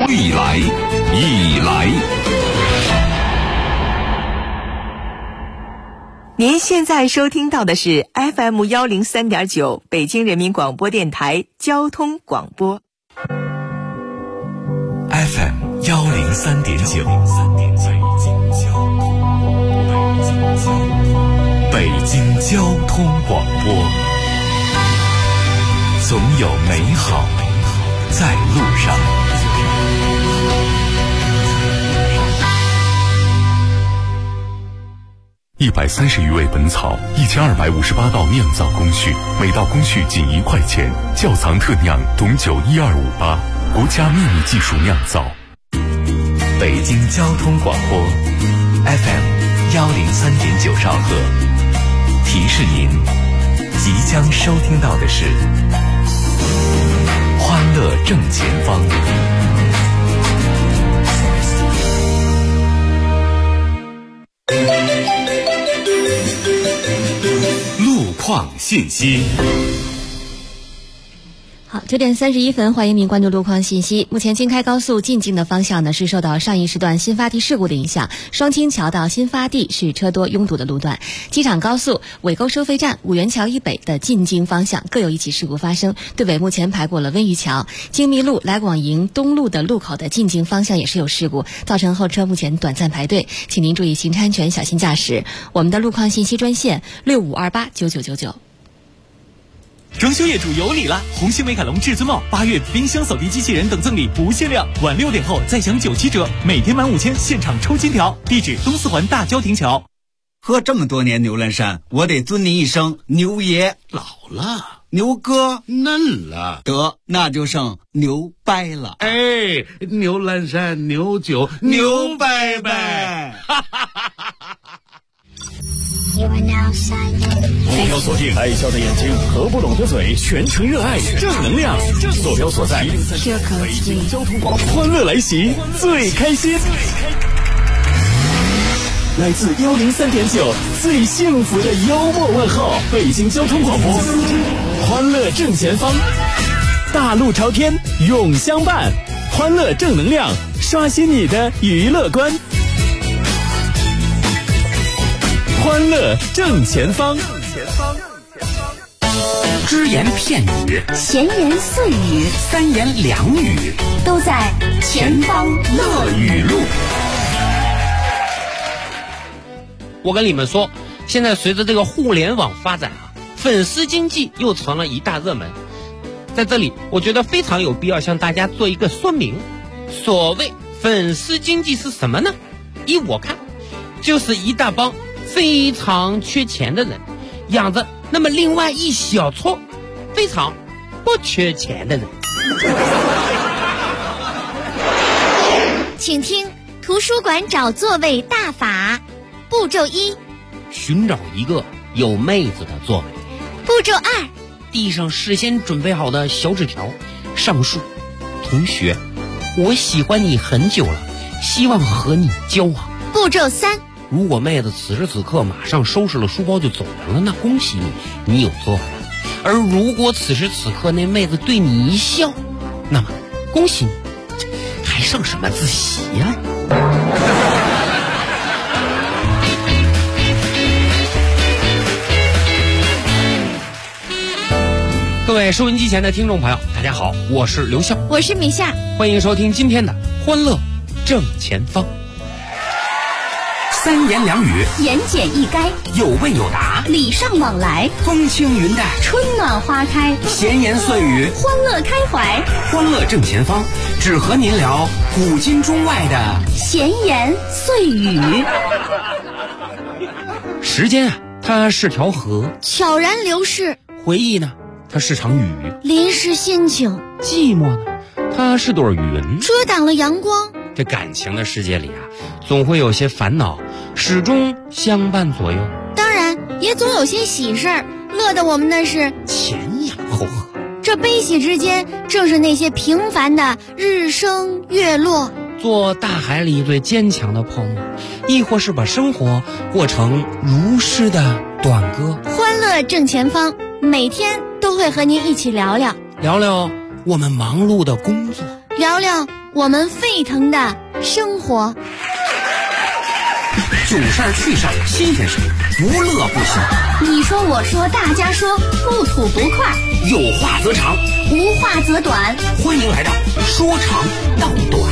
未来已来。 您现在收听到的是 FM 103.9北京人民广播电台交通广播。 FM 103.9，北京交通广播，总有美好在路上。130余味本草，1258道酿造工序，每道工序仅1块钱。窖藏特酿董酒12588，国家秘密技术酿造。北京交通广播 FM 103.9兆赫，提示您即将收听到的是欢乐正前方。路况信息。 好，9点31分，欢迎您关注路况信息。目前京开高速进京的方向呢，是受到上一时段新发地事故的影响，双清桥到新发地是车多拥堵的路段。机场高速尾沟收费站、五元桥以北的进京方向各有一起事故发生，队尾目前排过了温榆桥。京密路来广营东路的路口的进京方向也是有事故，造成后车目前短暂排队，请您注意行车安全，小心驾驶。我们的路况信息专线65289999。 装修业主有礼了！红星美凯龙至尊帽8月冰箱扫地机器人等赠礼不限量，晚6点后再享97折，每天满5000现场抽金条。地址东四环大郊亭桥。 喝这么多年牛栏山，我得尊您一声牛爷。 老了， 牛哥嫩了， 得那就剩牛掰了。 哎，牛栏山牛酒牛掰掰，哈哈哈哈哈！ 目标锁定，爱笑的眼睛，合不拢的嘴，全程热爱正能量。坐标所在北京交通广播，欢乐来袭，最开心。来自103.9最幸福的幽默问候，北京交通广播，欢乐正前方，大路朝天永相伴，欢乐正能量，刷新你的娱乐观。欢乐正前方， 只言片语， 闲言碎语， 三言两语， 都在前方乐语录。 我跟你们说，现在随着这个互联网发展啊，粉丝经济又成了一大热门。在这里，我觉得非常有必要向大家做一个说明。所谓粉丝经济是什么呢？依我看，就是一大帮非常缺钱的人养着那么另外一小撮非常不缺钱的人。 请听图书馆找座位大法。步骤1， 寻找一个有妹子的座位。 步骤2， 递上事先准备好的小纸条，上书：同学，我喜欢你很久了，希望和你交往。 步骤3， 如果妹子此时此刻马上收拾了书包就走人了，那恭喜你，你有座位。而如果此时此刻那妹子对你一笑，那么恭喜你，还剩什么自习呀？各位收音机前的听众朋友，大家好，我是刘笑， 我是米夏， 欢迎收听今天的欢乐正前方。 三言两语， 言简意赅， 有问有答， 礼尚往来， 风轻云淡， 春暖花开， 闲言碎语， 欢乐开怀。 欢乐正前方，只和您聊古今中外的闲言碎语。 时间啊，它是条河， 悄然流逝； 回忆呢，它是场雨， 淋湿心情； 寂寞呢，它是朵云， 遮挡了阳光。 这感情的世界里啊，总会有些烦恼，始终相伴左右。 当然，也总有些喜事儿，乐得我们那是前仰后合。 这悲喜之间，正是那些平凡的日升月落。 做大海里最坚强的泡沫，亦或是把生活过成如诗的短歌。 欢乐正前方，每天都会和您一起聊聊我们忙碌的工作， 聊聊我们沸腾的生活。 囧事儿趣事儿新鲜事儿，无乐不休。 你说我说大家说，不吐不快， 有话则长， 无话则短。 欢迎来到说长道短。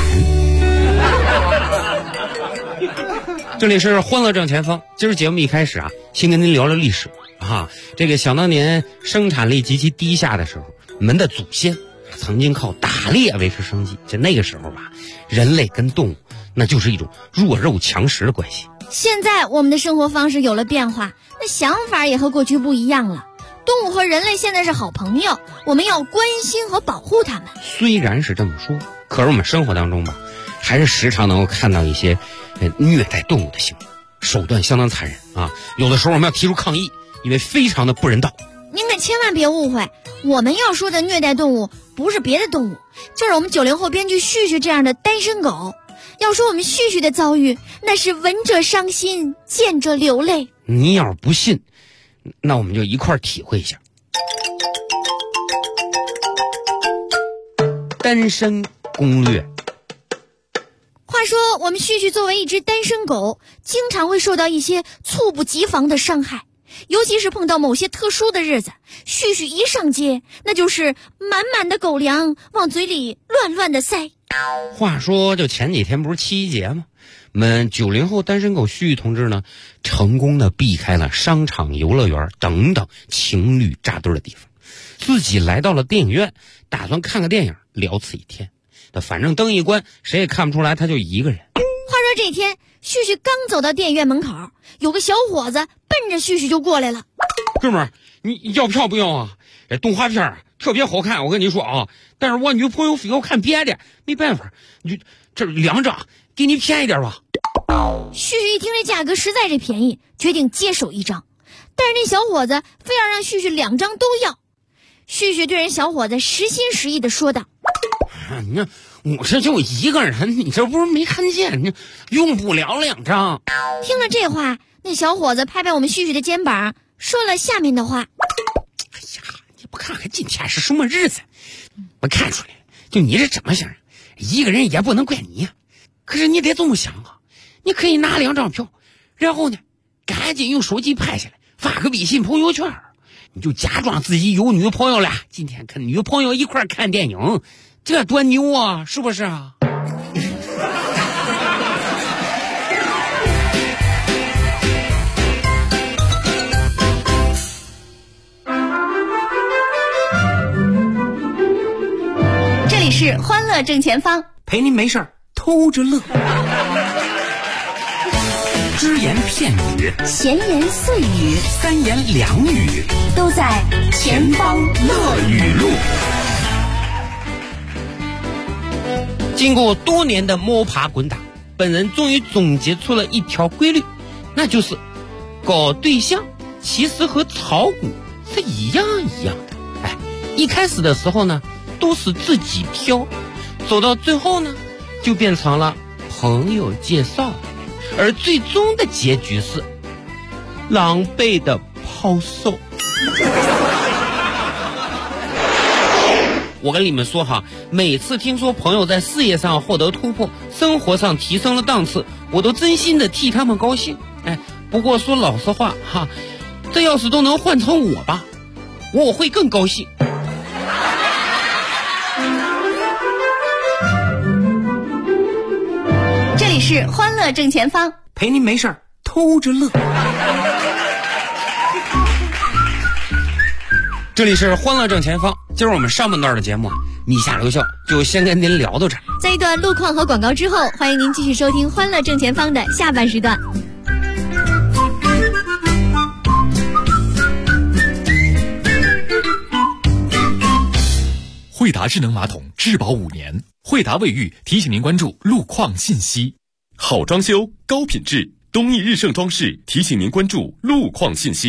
这里是欢乐正前方。今儿节目一开始啊，先跟您聊聊历史啊。这个想当年生产力极其低下的时候，我们的祖先曾经靠打猎维持生计。就那个时候吧，人类跟动物那就是一种弱肉强食的关系。 现在我们的生活方式有了变化，那想法也和过去不一样了。动物和人类现在是好朋友，我们要关心和保护它们。 虽然是这么说，可是我们生活当中吧，还是时常能够看到一些虐待动物的行为，手段相当残忍啊！有的时候我们要提出抗议，因为非常的不人道。 您可千万别误会，我们要说的虐待动物不是别的动物，就是我们90后编剧旭旭这样的单身狗。要说我们旭旭的遭遇，那是闻者伤心，见者流泪。 你要是不信，那我们就一块儿体会一下。单身攻略。 话说我们旭旭作为一只单身狗，经常会受到一些猝不及防的伤害，尤其是碰到某些特殊的日子，旭旭一上街，那就是满满的狗粮往嘴里乱乱的塞。 话说就前几天不是7·1节吗？我们90后单身狗旭旭同志呢，成功的避开了商场、游乐园等等情侣扎堆的地方，自己来到了电影院，打算看个电影，聊此一天。反正灯一关，谁也看不出来他就一个人。 话说这天，旭旭刚走到电影院门口，有个小伙子奔着旭旭就过来了。 哥们儿，你要票不要啊？动画片啊特别好看，我跟你说啊，但是我女朋友非要看别的，没办法，你就这2张，给你便宜点吧。 旭旭一听这价格实在是便宜，决定接手1张，但是那小伙子非要让旭旭2张都要。旭旭对人小伙子实心实意的说道： 你看我这就一个人，你这不是没看见，你用不了2张。 听了这话，那小伙子拍拍我们旭旭的肩膀，说了下面的话： 哎呀，你不看看今天是什么日子？我看出来了，就你是这么想，一个人也不能怪你呀。可是你得这么想啊，你可以拿2张票，然后呢，赶紧用手机拍下来，发个微信朋友圈，你就假装自己有女朋友了，今天跟女朋友一块看电影，这多牛啊，是不是啊？ 这里是欢乐正前方， 陪您没事儿偷着乐。只言片语， 闲言碎语 3言2语， 都在前方乐语录。 经过多年的摸爬滚打，本人终于总结出了一条规律，那就是搞对象其实和炒股是一样的。一开始的时候呢，都是自己挑，走到最后呢，就变成了朋友介绍，而最终的结局是狼狈的抛售。我跟你们说哈，每次听说朋友在事业上获得突破，生活上提升了档次，我都真心的替他们高兴。不过说老实话哈，这要是都能换成我吧，我会更高兴。 这里是欢乐正前方， 陪您没事儿偷着乐。 这里是欢乐正前方，今儿我们上半段的节目你下留校就先跟您聊到这儿。 在一段路况和广告之后，欢迎您继续收听欢乐正前方的下半时段。 惠达智能马桶质保5年，惠达卫浴提醒您关注路况信息。好装修高品质，东义日盛装饰提醒您关注路况信息。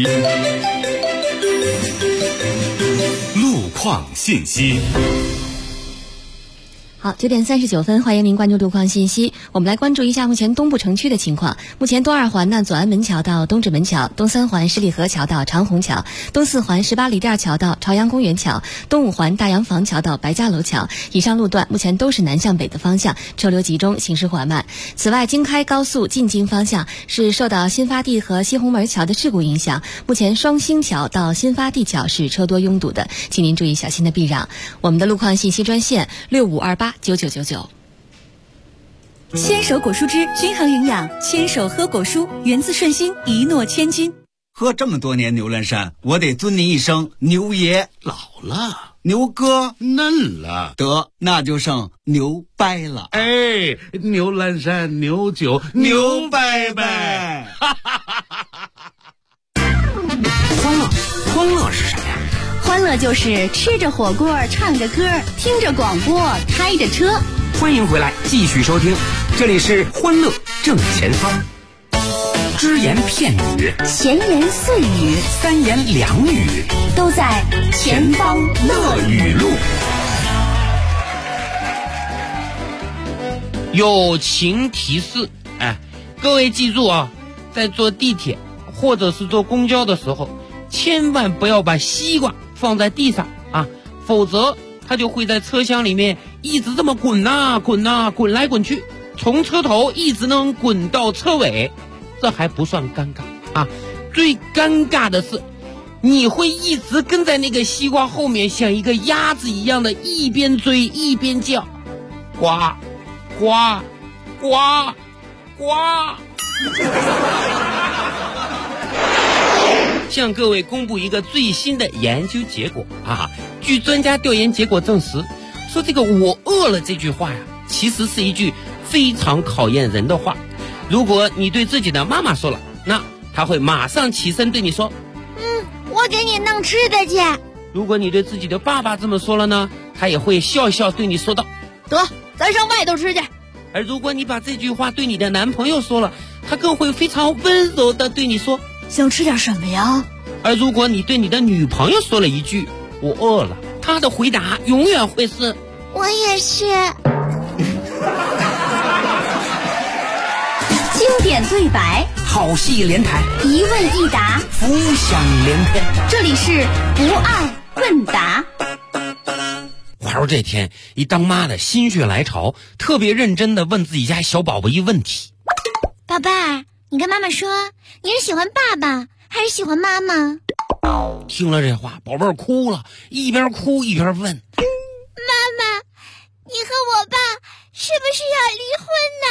路况信息。 好，9点39分，欢迎您关注路况信息。我们来关注一下目前东部城区的情况。目前东二环呢，左安门桥到东直门桥，东三环十里河桥到长虹桥，东四环18里店桥到朝阳公园桥，东五环大洋房桥到白家楼桥。以上路段目前都是南向北的方向，车流集中，行驶缓慢。此外，京开高速进京方向是受到新发地和西红门桥的事故影响，目前双星桥到新发地桥是车多拥堵的，请您注意小心的避让。我们的路况信息专线65289999。 牵手果蔬汁均衡营养，牵手喝果蔬，源自顺心，一诺千金。 喝这么多年牛栏山，我得尊您一声牛爷。 老了， 牛哥嫩了， 得那就剩牛掰了。 哎，牛栏山牛酒牛掰掰。 欢乐是什么呀？ 欢乐就是吃着火锅，唱着歌，听着广播，开着车。 欢迎回来，继续收听，这里是欢乐正前方。只言片语， 闲言碎语， 三言两语， 都在前方乐语录。 友情提示，各位记住啊，在坐地铁或者是坐公交的时候，千万不要把西瓜放在地上啊，否则它就会在车厢里面一直这么滚滚来滚去，从车头一直能滚到车尾。这还不算尴尬啊，最尴尬的是你会一直跟在那个西瓜后面，像一个鸭子一样的一边追一边叫，呱呱呱呱。向各位公布一个最新的研究结果啊！据专家调研结果证实，说这个我饿了这句话呀，其实是一句非常考验人的话。如果你对自己的妈妈说了，那她会马上起身对你说， 我给你弄吃的去。 如果你对自己的爸爸这么说了呢，他也会笑笑对你说道， 得，咱上外头吃去。 而如果你把这句话对你的男朋友说了，他更会非常温柔的对你说， 想吃点什么呀？ 而如果你对你的女朋友说了一句我饿了，她的回答永远会是我也是。 经典对白， 好戏连台， 一问一答， 浮想联翩。 这里是不爱问答。 话说这天，一当妈的心血来潮，特别认真的问自己家小宝宝一问题： 宝贝儿，你跟妈妈说，你是喜欢爸爸还是喜欢妈妈？ 听了这话，宝贝儿哭了，一边哭一边问：妈妈，你和我爸是不是要离婚呢？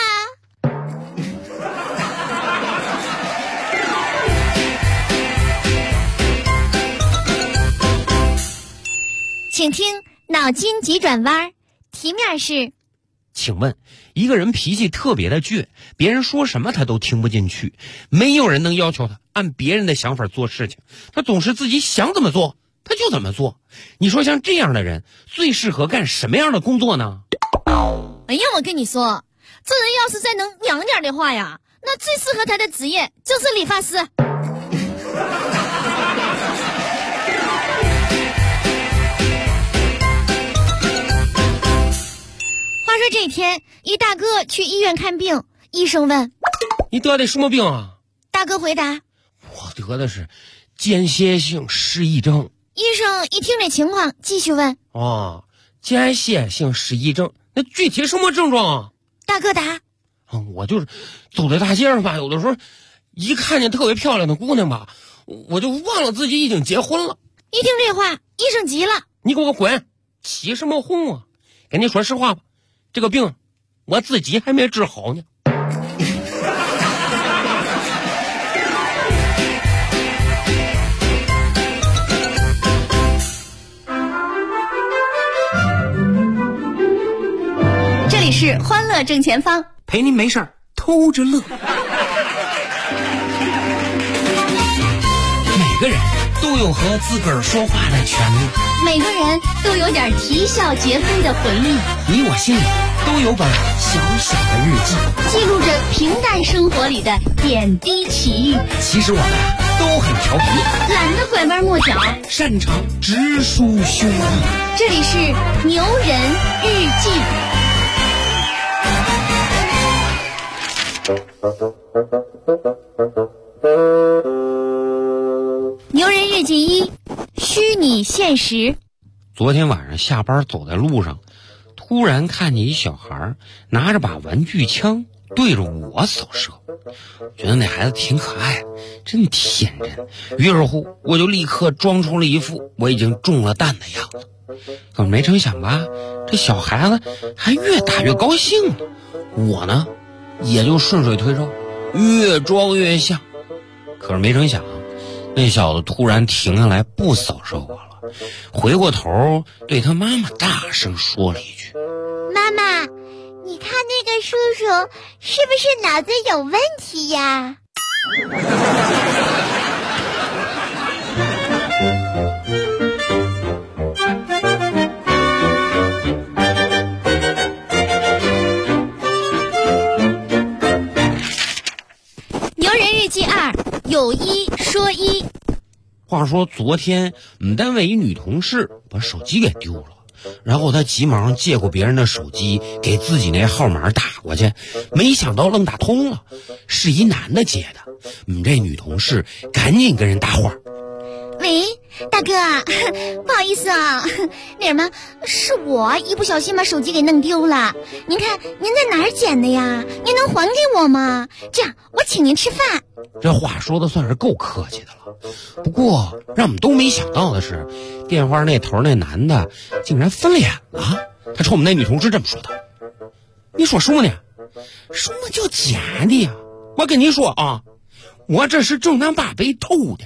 请听脑筋急转弯，题面是： 请问一个人脾气特别的倔，别人说什么他都听不进去，没有人能要求他按别人的想法做事情，他总是自己想怎么做他就怎么做。你说像这样的人最适合干什么样的工作呢？ 哎呀，我跟你说，这人要是再能娘点的话呀，那最适合他的职业就是理发师。话说这天，一大哥去医院看病，医生问： 你得的什么病啊？ 大哥回答： 我得的是间歇性失忆症。 医生一听这情况，继续问： 间歇性失忆症，那具体什么症状啊？ 大哥答： 我就是走在大街上吧，有的时候一看见特别漂亮的姑娘吧，我就忘了自己已经结婚了。 一听这话，医生急了： 你给我滚，起什么哄啊？跟你说实话吧，这个病我自己还没治好呢。 这里是欢乐正前方， 陪您没事儿偷着乐。每个人都有和自个儿说话的权利， 每个人都有点啼笑皆非的回忆， 你我心里都有本小小的日记， 记录着平淡生活里的点滴奇遇。 其实我们都很调皮， 懒得拐弯抹角， 擅长直抒胸臆。 这里是牛人日记。 牛人日记1：虚拟现实。 昨天晚上下班走在路上，突然看见一小孩拿着把玩具枪对着我扫射，觉得那孩子挺可爱，真天真。于是乎，我就立刻装出了一副我已经中了弹的样子。可没成想吧，这小孩子还越打越高兴了，我呢也就顺水推舟，越装越像。可是没成想，那小子突然停下来不扫射我了，回过头对他妈妈大声说了一句： 妈妈，你看那个叔叔是不是脑子有问题呀？ 牛人日记2：有一说一。 话说昨天我们单位一女同事把手机给丢了，然后她急忙借过别人的手机给自己那号码打过去，没想到愣打通了，是一男的接的。我们这女同事赶紧跟人搭话： 喂，大哥，不好意思啊，那什么，是我一不小心把手机给弄丢了。您看您在哪儿捡的呀？您能还给我吗？这样我请您吃饭。 这话说的算是够客气的了。不过让我们都没想到的是，电话那头那男的竟然翻脸了。他冲我们那女同事这么说的：你说什么呢？什么叫捡的呀？我跟你说啊，我这是正当把被偷的。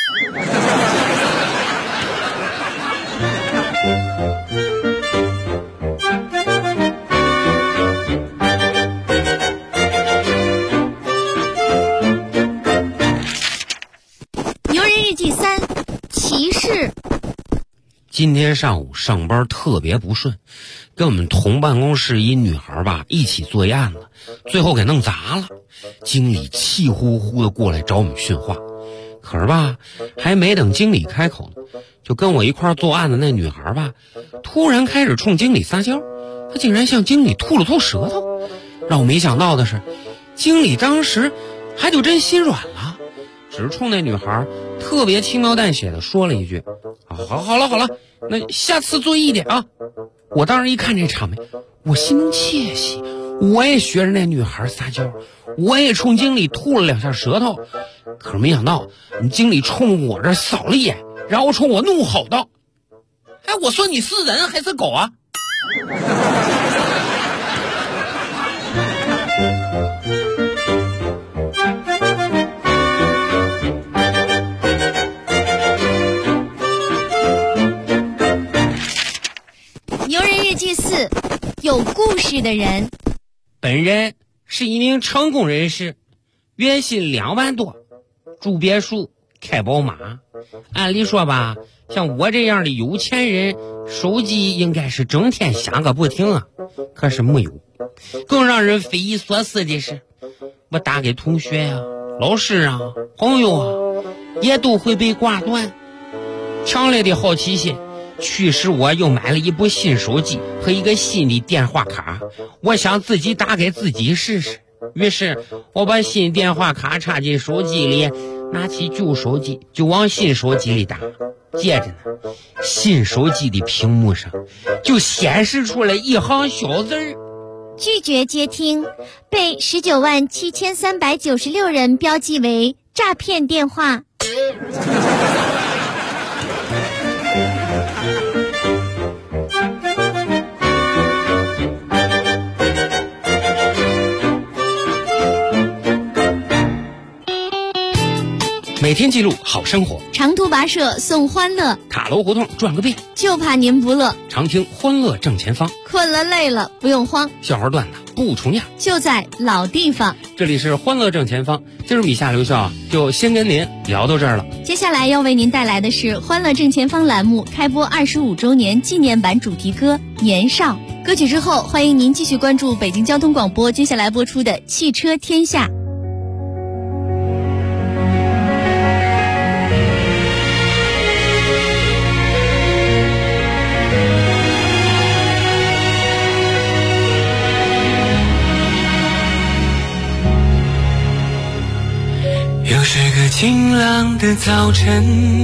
牛人日记3：歧视。 今天上午上班特别不顺，跟我们同办公室一女孩吧一起做一案子，最后给弄砸了。经理气呼呼的过来找我们训话，可是吧还没等经理开口呢，就跟我一块做案的那女孩吧突然开始冲经理撒娇，她竟然向经理吐了吐舌头。让我没想到的是，经理当时还就真心软了，只冲那女孩特别轻描淡写的说了一句：好了，那下次注意一点啊。我当时一看这场面，我心中窃喜，我也学着那女孩撒娇，我也冲经理吐了2下舌头。可是没想到经理冲我这扫了一眼，然后冲我怒吼道：哎，我说你是人还是狗啊？ 牛人日记4：有故事的人。 本人是一名成功人士，月薪2万多，住别墅，开宝马。按理说吧，像我这样的有钱人，手机应该是整天响个不停啊。可是没有。更让人匪夷所思的是，我打给同学啊、老师啊、朋友啊，也都会被挂断。强烈的好奇心驱使我又买了一部新手机和一个新的电话卡，我想自己打给自己试试。于是我把新电话卡插进手机里，拿起旧手机就往新手机里打。接着呢，新手机的屏幕上就显示出了一行小字儿： 拒绝接听，被197396人标记为诈骗电话。 每天记录好生活， 长途跋涉送欢乐， 塔楼胡同转个遍， 就怕您不乐。 常听欢乐正前方， 困了累了不用慌， 笑话段子不重样， 就在老地方。 这里是欢乐正前方，今儿米夏刘笑就先跟您聊到这儿了。 接下来要为您带来的是欢乐正前方栏目开播25周年纪念版主题歌《年少》。歌曲之后，欢迎您继续关注北京交通广播接下来播出的《汽车天下》。 晴朗的早晨，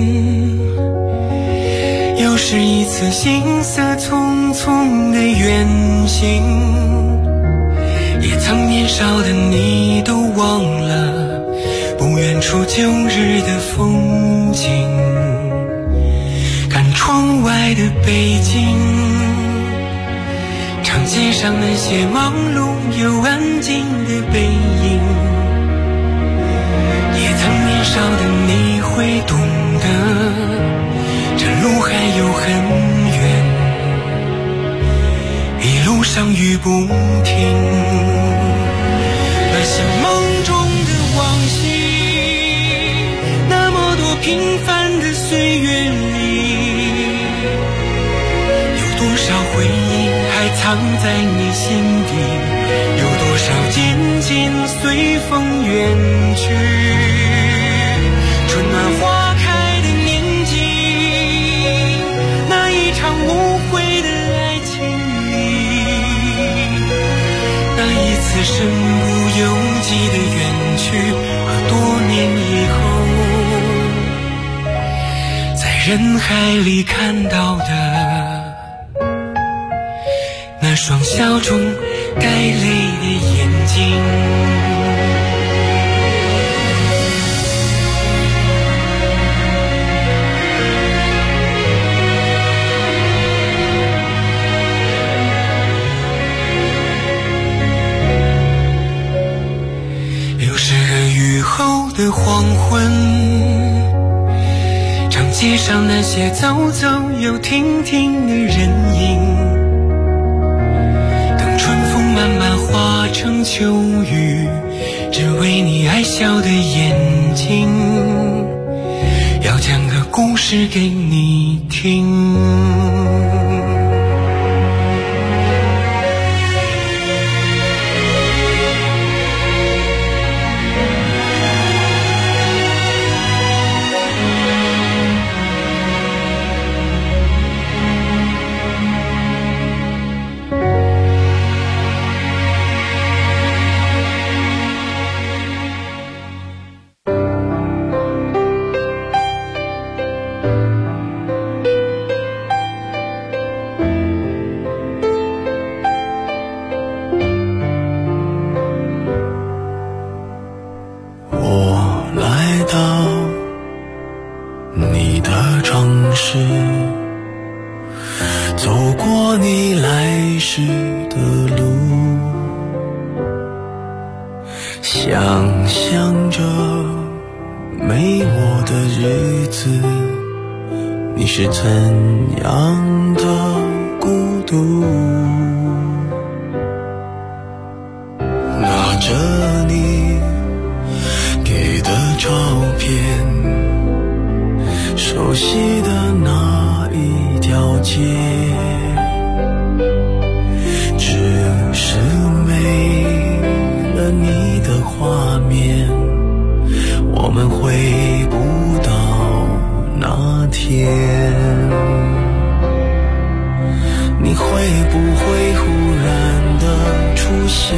又是一次行色匆匆的远行，也曾年少的你都忘了不远处旧日的风景。看窗外的北京，长街上那些忙碌又安静的背影，也曾年少的你会懂得，这路还有很远，一路上雨不停。那些梦中的往昔，那么多平凡的岁月里，有多少回忆还藏在你心底，有多少渐渐随风远去。春暖花开的年纪，那一场无悔的爱情里，那一次身不由己的远去，和多年以后在人海里看到的那双笑中带泪的眼睛。又是个雨后的黄昏，长街上那些走走又停停的人影，等春风慢慢化成秋雨，只为你爱笑的眼睛，要讲个故事给你听。 想象着没我的日子，你是怎样的孤独，拿着你给的照片，熟悉的那一条街，只是没了你的画面，我们回不到那天。你会不会忽然的出现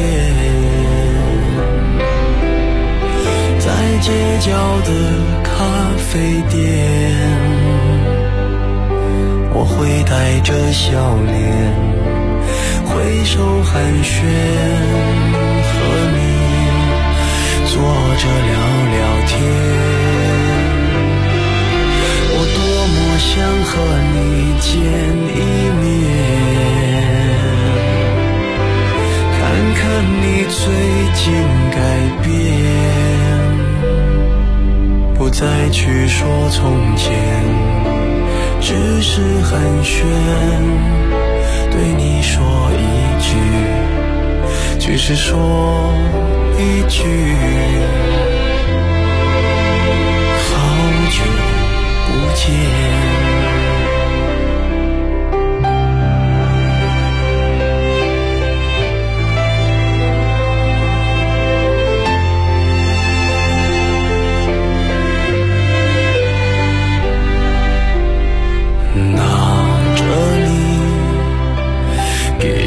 在街角的咖啡店？我会带着笑脸挥手寒暄，和你坐着聊聊天。我多么想和你见一面，看看你最近改变，不再去说从前，只是寒暄，对你说一句，只是说一句，好久不见。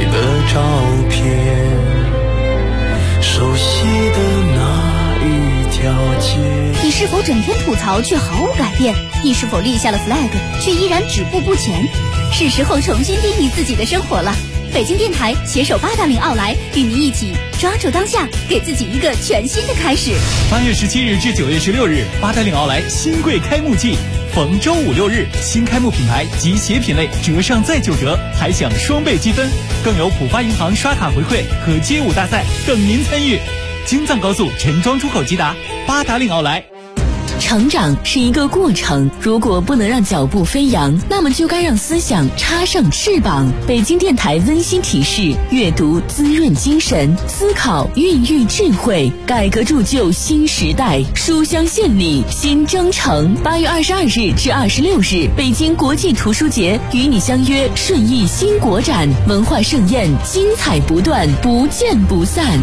照片，熟悉的那一条接。 你是否整天吐槽却毫无改变？你是否立下了 flag 却依然止步不前？是时候重新定义自己的生活了。北京电台携手八达岭奥莱，与您一起抓住当下，给自己一个全新的开始。 8月17日至9月16日，八达岭奥莱新贵开幕季，逢周5、6日，新开幕品牌及鞋品类折上再9折，还享双倍积分，更有浦发银行刷卡回馈和街舞大赛等您参与。京藏高速陈庄出口吉达，八达岭奥莱。 成长是一个过程，如果不能让脚步飞扬，那么就该让思想插上翅膀。北京电台温馨提示：阅读滋润精神，思考孕育智慧，改革铸就新时代。书香献礼，新征程。8月22日至26日，北京国际图书节与你相约顺义新国展，文化盛宴精彩不断，不见不散。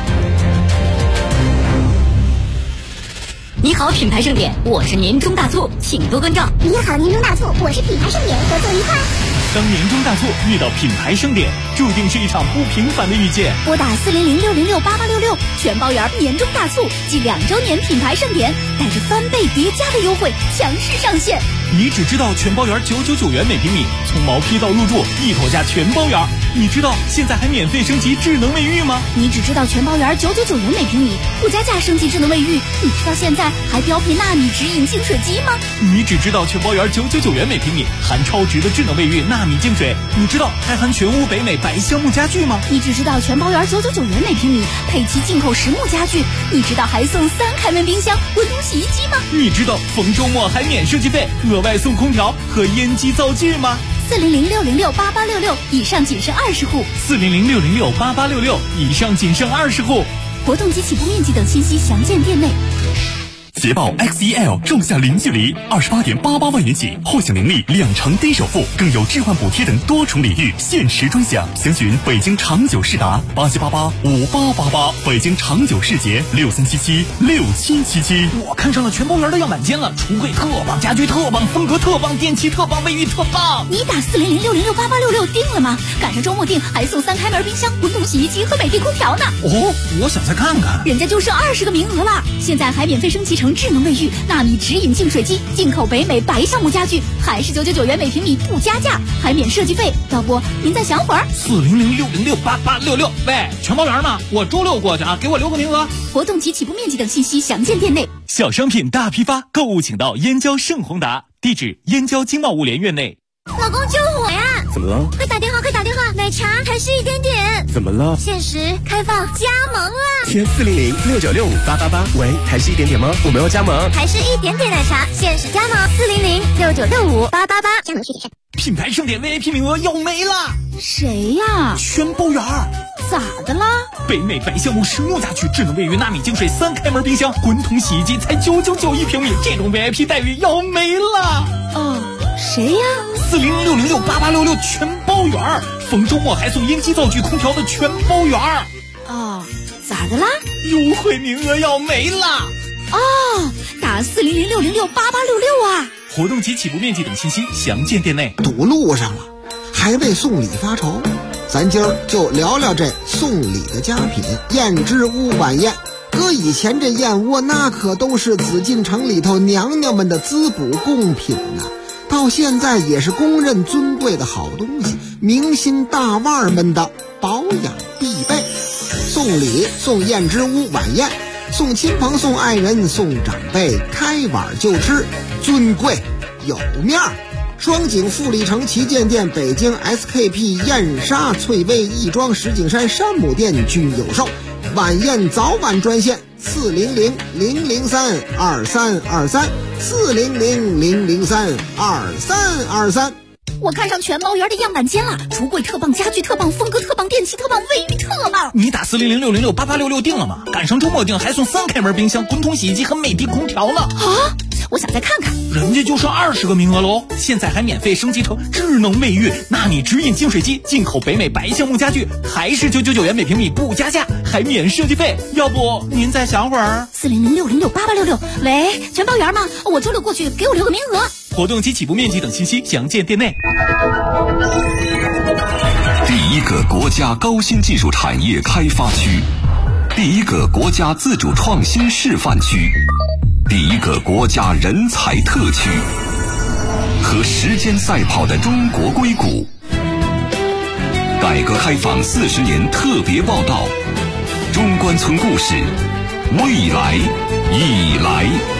你好，品牌盛典，我是年终大促，请多关照。 你好，年终大促，我是品牌盛典，合作愉快。 当年终大促遇到品牌盛典，注定是一场不平凡的遇见。 拨打400-606-8866，全包圆年终大促暨2周年品牌盛典，带着翻倍叠加的优惠强势上线。 你只知道全包圆999元每平米，从毛坯到入住一头价全包圆。你知道现在还免费升级智能卫浴吗？ 你只知道全包圆999元每平米，不加价升级智能卫浴。你知道现在还标配纳米直饮净水机吗？ 你只知道全包圆999元每平米，含超值的智能卫浴纳米净水。你知道还含全屋北美白橡木家具吗？ 你只知道全包圆999元每平米，配齐进口实木家具。你知道还送3开门冰箱、温通洗衣机吗？ 你知道逢周末还免设计费，额外送空调和烟机灶具吗 ？400-606-8866，以上仅剩20户。 400-606-8866，以上仅剩20户。 活动及起步面积等信息详见店内。 捷豹 XEL 仲夏零距离，28.88万元起，获享年利2成低首付，更有置换补贴等多重礼遇，限时专享。详询北京长久世达87885888，北京长久世捷63776777。 我看上了全包圆的样板间了，橱柜特棒，家居特棒，风格特棒，电器特棒，卫浴特棒。 你打400-606-8866定了吗？赶上周末定还送3开门冰箱、温通洗衣机和美的空调呢。 哦，我想再看看。 人家就剩20个名额了，现在还免费升级成智能卫浴、纳米直饮净水机，进口北美白橡木家具，还是999元每平米不加价，还免设计费。要不您再想会儿 ？400-606-8866。喂，全包圆吗？我周6过去啊，给我留个名额。 活动及起步面积等信息详见店内。 小商品大批发，购物请到燕郊盛宏达，地址燕郊经贸物联院内。 老公救我呀！ 怎么了？ 快打电话，快打电话！奶茶还是1点点。 怎么了？ 限时开放加盟了。 填400-6965-888。喂，还是1点点吗？我们要加盟。 还是1点点奶茶，限时加盟400-6965-888。加盟具体是。 品牌盛典 VIP 名额要没了。 谁呀？ 全包圆。 咋的啦？ 北美白橡木实木家具、智能卫浴、纳米净水、3开门冰箱、滚筒洗衣机才999一平米，这种 VIP 待遇要没了。 哦，谁呀 ？400-606-8866全包圆，逢周末还送烟机灶具、空调的全包圆。 哦，咋的啦？ 优惠名额要没了。 哦，打400-606-8866啊！ 活动及起步面积等信息详见店内。 堵路上了，还为送礼发愁。咱今儿就聊聊这送礼的佳品燕之屋晚宴。搁以前这燕窝那可都是紫禁城里头娘娘们的滋补贡品呐，到现在也是公认尊贵的好东西，明星大腕们的保养必备。送礼送燕之屋晚宴，送亲朋送爱人送长辈，开碗就吃，尊贵有面儿。双井富力城旗舰店、北京 SKP 燕莎翠微亦庄石景山山姆店均有售。晚宴早晚专线400-003-2323 400-003-2323。 我看上全包圆的样板间了，橱柜特棒，家具特棒，风格特棒，电器特棒，卫浴特棒。 你打400-606-8866定了吗？赶上周末定还送3开门冰箱、滚筒洗衣机和美的空调呢。 啊！我想再看看。 人家就剩20个名额喽，现在还免费升级成智能卫浴、纳米直饮净水机，进口北美白橡木家具，还是999元每平米不加价，还免设计费。要不您再想会儿 ？400-606-8866。喂，全包圆吗？我周6过去，给我留个名额。 活动及起步面积等信息详见店内。 第一个国家高新技术产业开发区， 第一个国家自主创新示范区，第一个国家人才特区，和时间赛跑的中国硅谷。改革开放40年特别报道，中关村故事，未来已来。